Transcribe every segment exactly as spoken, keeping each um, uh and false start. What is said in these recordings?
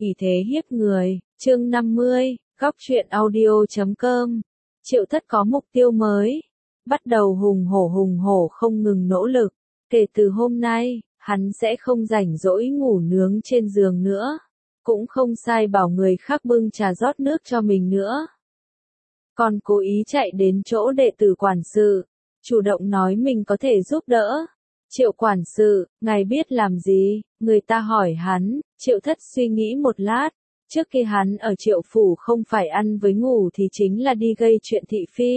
ỷ thế hiếp người, chương năm mươi, góc truyện audio chấm com. Triệu Thất có mục tiêu mới, bắt đầu hùng hổ hùng hổ không ngừng nỗ lực, kể từ hôm nay, hắn sẽ không rảnh rỗi ngủ nướng trên giường nữa, cũng không sai bảo người khác bưng trà rót nước cho mình nữa. Còn cố ý chạy đến chỗ đệ tử quản sự, chủ động nói mình có thể giúp đỡ. Triệu quản sự, ngài biết làm gì? Người ta hỏi hắn, Triệu Thất suy nghĩ một lát, trước khi hắn ở Triệu phủ không phải ăn với ngủ thì chính là đi gây chuyện thị phi.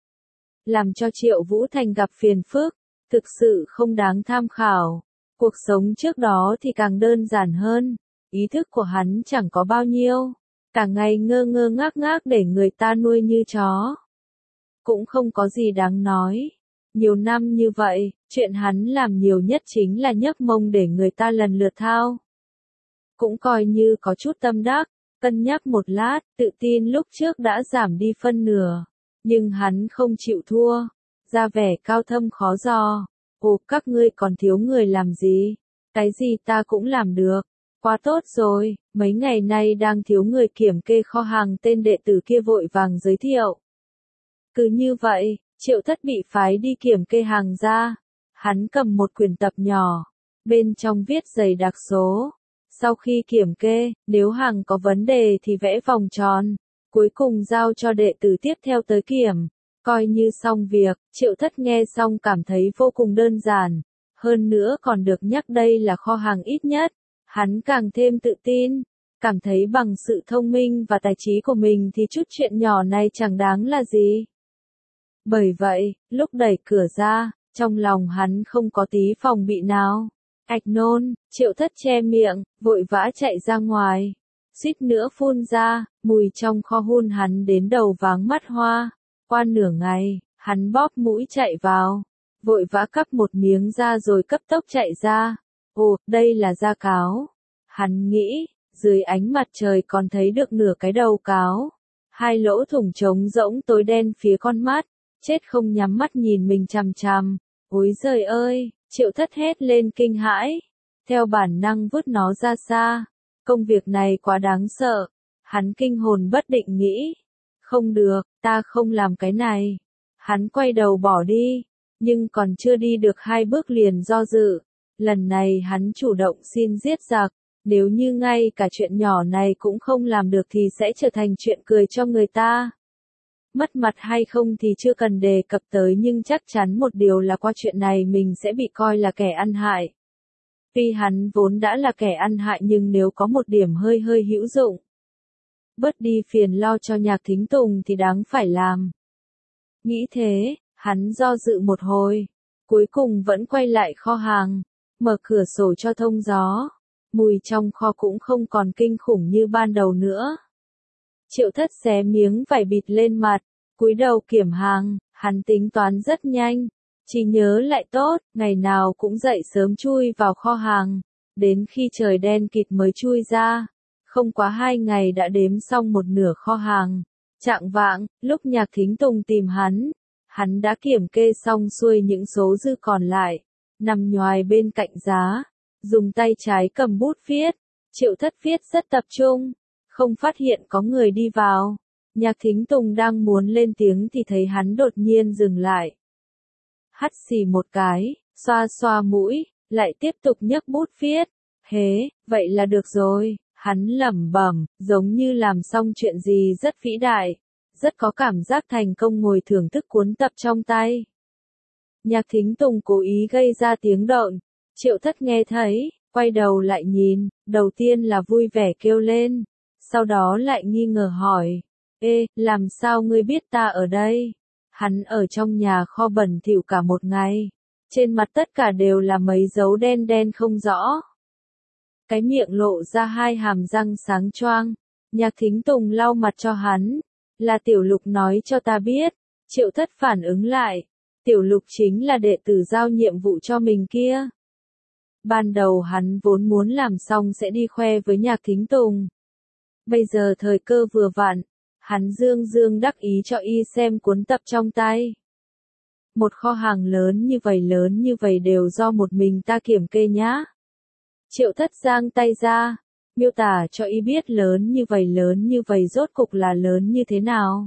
Làm cho Triệu Vũ Thành gặp phiền phức, thực sự không đáng tham khảo. Cuộc sống trước đó thì càng đơn giản hơn, ý thức của hắn chẳng có bao nhiêu, cả ngày ngơ ngơ ngác ngác để người ta nuôi như chó. Cũng không có gì đáng nói. Nhiều năm như vậy, chuyện hắn làm nhiều nhất chính là nhấc mông để người ta lần lượt thao. Cũng coi như có chút tâm đắc, cân nhắc một lát, tự tin lúc trước đã giảm đi phân nửa. Nhưng hắn không chịu thua, ra vẻ cao thâm khó dò. Ồ, các ngươi còn thiếu người làm gì? Cái gì ta cũng làm được. Quá tốt rồi, mấy ngày nay đang thiếu người kiểm kê kho hàng, tên đệ tử kia vội vàng giới thiệu. Cứ như vậy, Triệu Thất bị phái đi kiểm kê hàng ra. Hắn cầm một quyển tập nhỏ, bên trong viết dày đặc số. Sau khi kiểm kê, nếu hàng có vấn đề thì vẽ vòng tròn, cuối cùng giao cho đệ tử tiếp theo tới kiểm. Coi như xong việc, Triệu Thất nghe xong cảm thấy vô cùng đơn giản. Hơn nữa còn được nhắc đây là kho hàng ít nhất. Hắn càng thêm tự tin, cảm thấy bằng sự thông minh và tài trí của mình thì chút chuyện nhỏ này chẳng đáng là gì. Bởi vậy, lúc đẩy cửa ra, trong lòng hắn không có tí phòng bị nào. Ạch nôn, Triệu Thất che miệng, vội vã chạy ra ngoài. Suýt nữa phun ra, mùi trong kho hun hắn đến đầu váng mắt hoa. Qua nửa ngày, hắn bóp mũi chạy vào, vội vã cắp một miếng ra rồi cấp tốc chạy ra. Ồ, đây là da cáo. Hắn nghĩ, dưới ánh mặt trời còn thấy được nửa cái đầu cáo. Hai lỗ thủng trống rỗng tối đen phía con mắt, chết không nhắm mắt nhìn mình chằm chằm. Ôi giời ơi, Triệu Thất hét lên kinh hãi. Theo bản năng vứt nó ra xa. Công việc này quá đáng sợ. Hắn kinh hồn bất định nghĩ. Không được, ta không làm cái này. Hắn quay đầu bỏ đi, nhưng còn chưa đi được hai bước liền do dự. Lần này hắn chủ động xin giết giặc, nếu như ngay cả chuyện nhỏ này cũng không làm được thì sẽ trở thành chuyện cười cho người ta. Mất mặt hay không thì chưa cần đề cập tới, nhưng chắc chắn một điều là qua chuyện này mình sẽ bị coi là kẻ ăn hại. Tuy hắn vốn đã là kẻ ăn hại nhưng nếu có một điểm hơi hơi hữu dụng, bớt đi phiền lo cho Nhạc Thính Tùng thì đáng phải làm. Nghĩ thế, hắn do dự một hồi, cuối cùng vẫn quay lại kho hàng. Mở cửa sổ cho thông gió, mùi trong kho cũng không còn kinh khủng như ban đầu nữa. Triệu Thất xé miếng vải bịt lên mặt, cúi đầu kiểm hàng, hắn tính toán rất nhanh, chỉ nhớ lại tốt, ngày nào cũng dậy sớm chui vào kho hàng, đến khi trời đen kịt mới chui ra. Không quá hai ngày đã đếm xong một nửa kho hàng. Chạng vạng, lúc Nhạc Thính Tùng tìm hắn, hắn đã kiểm kê xong xuôi những số dư còn lại. Nằm nhoài bên cạnh giá, dùng tay trái cầm bút viết. Triệu Thất viết rất tập trung, không phát hiện có người đi vào. Nhạc Thính Tùng đang muốn lên tiếng thì thấy hắn đột nhiên dừng lại. Hắt xì một cái, xoa xoa mũi, lại tiếp tục nhấc bút viết. Hế, vậy là được rồi, hắn lẩm bẩm, giống như làm xong chuyện gì rất vĩ đại, rất có cảm giác thành công, ngồi thưởng thức cuốn tập trong tay. Nhạc Thính Tùng cố ý gây ra tiếng động. Triệu Thất nghe thấy, quay đầu lại nhìn, đầu tiên là vui vẻ kêu lên, sau đó lại nghi ngờ hỏi, ê, làm sao ngươi biết ta ở đây? Hắn ở trong nhà kho bẩn thỉu cả một ngày, trên mặt tất cả đều là mấy dấu đen đen không rõ. Cái miệng lộ ra hai hàm răng sáng choang. Nhạc Thính Tùng lau mặt cho hắn, là Tiểu Lục nói cho ta biết. Triệu Thất phản ứng lại, Tiểu Lục chính là đệ tử giao nhiệm vụ cho mình kia. Ban đầu hắn vốn muốn làm xong sẽ đi khoe với Nhạc Thính Tùng. Bây giờ thời cơ vừa vặn, hắn dương dương đắc ý cho y xem cuốn tập trong tay. Một kho hàng lớn như vậy lớn như vậy đều do một mình ta kiểm kê nhá. Triệu Thất giang tay ra, miêu tả cho y biết lớn như vậy lớn như vậy rốt cục là lớn như thế nào.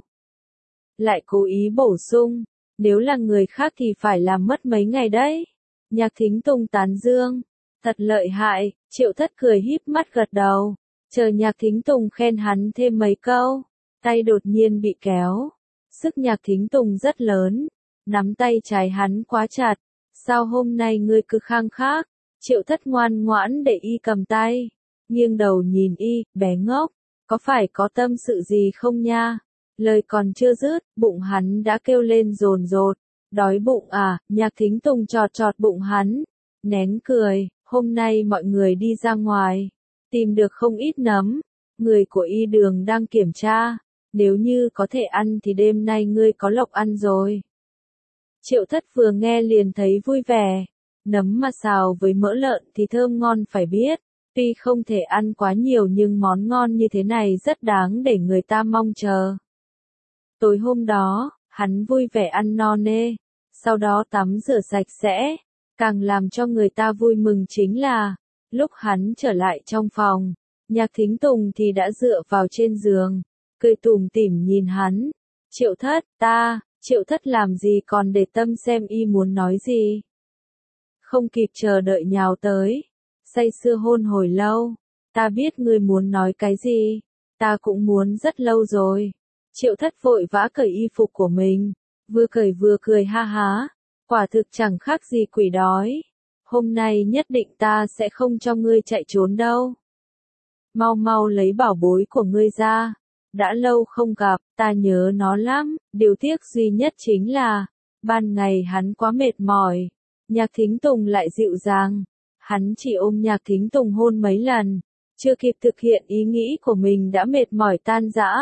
Lại cố ý bổ sung, nếu là người khác thì phải làm mất mấy ngày đấy. Nhạc Thính Tùng tán dương, thật lợi hại, Triệu Thất cười híp mắt gật đầu, chờ Nhạc Thính Tùng khen hắn thêm mấy câu, tay đột nhiên bị kéo. Sức Nhạc Thính Tùng rất lớn, nắm tay trái hắn quá chặt, sao hôm nay ngươi cứ khăng khác? Triệu Thất ngoan ngoãn để y cầm tay, nghiêng đầu nhìn y, bé ngốc, có phải có tâm sự gì không nha? Lời còn chưa dứt, bụng hắn đã kêu lên dồn dột, đói bụng à? Nhạc Thính Tùng chọt chọt bụng hắn, nén cười, hôm nay mọi người đi ra ngoài, tìm được không ít nấm, người của y đường đang kiểm tra, nếu như có thể ăn thì đêm nay ngươi có lộc ăn rồi. Triệu Thất vừa nghe liền thấy vui vẻ, nấm mà xào với mỡ lợn thì thơm ngon phải biết, tuy không thể ăn quá nhiều nhưng món ngon như thế này rất đáng để người ta mong chờ. Tối hôm đó, hắn vui vẻ ăn no nê, sau đó tắm rửa sạch sẽ, càng làm cho người ta vui mừng chính là, lúc hắn trở lại trong phòng, Nhạc Thính Tùng thì đã dựa vào trên giường, cười tủm tỉm nhìn hắn. Triệu Thất, ta, Triệu Thất làm gì còn để tâm xem y muốn nói gì. Không kịp chờ đợi nhào tới, say sưa hôn hồi lâu, ta biết ngươi muốn nói cái gì, ta cũng muốn rất lâu rồi. Triệu Thất vội vã cởi y phục của mình, vừa cởi vừa cười ha há, quả thực chẳng khác gì quỷ đói. Hôm nay nhất định ta sẽ không cho ngươi chạy trốn đâu. Mau mau lấy bảo bối của ngươi ra, đã lâu không gặp, ta nhớ nó lắm, điều tiếc duy nhất chính là, ban ngày hắn quá mệt mỏi. Nhạc Thính Tùng lại dịu dàng, hắn chỉ ôm Nhạc Thính Tùng hôn mấy lần, chưa kịp thực hiện ý nghĩ của mình đã mệt mỏi tan rã.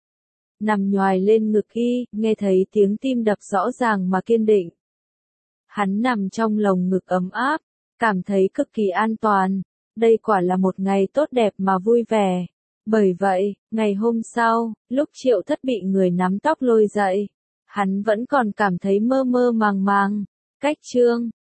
Nằm nhoài lên ngực y, nghe thấy tiếng tim đập rõ ràng mà kiên định. Hắn nằm trong lồng ngực ấm áp, cảm thấy cực kỳ an toàn, đây quả là một ngày tốt đẹp mà vui vẻ. Bởi vậy, ngày hôm sau, lúc Triệu Thất bị người nắm tóc lôi dậy, hắn vẫn còn cảm thấy mơ mơ màng màng. Cách chương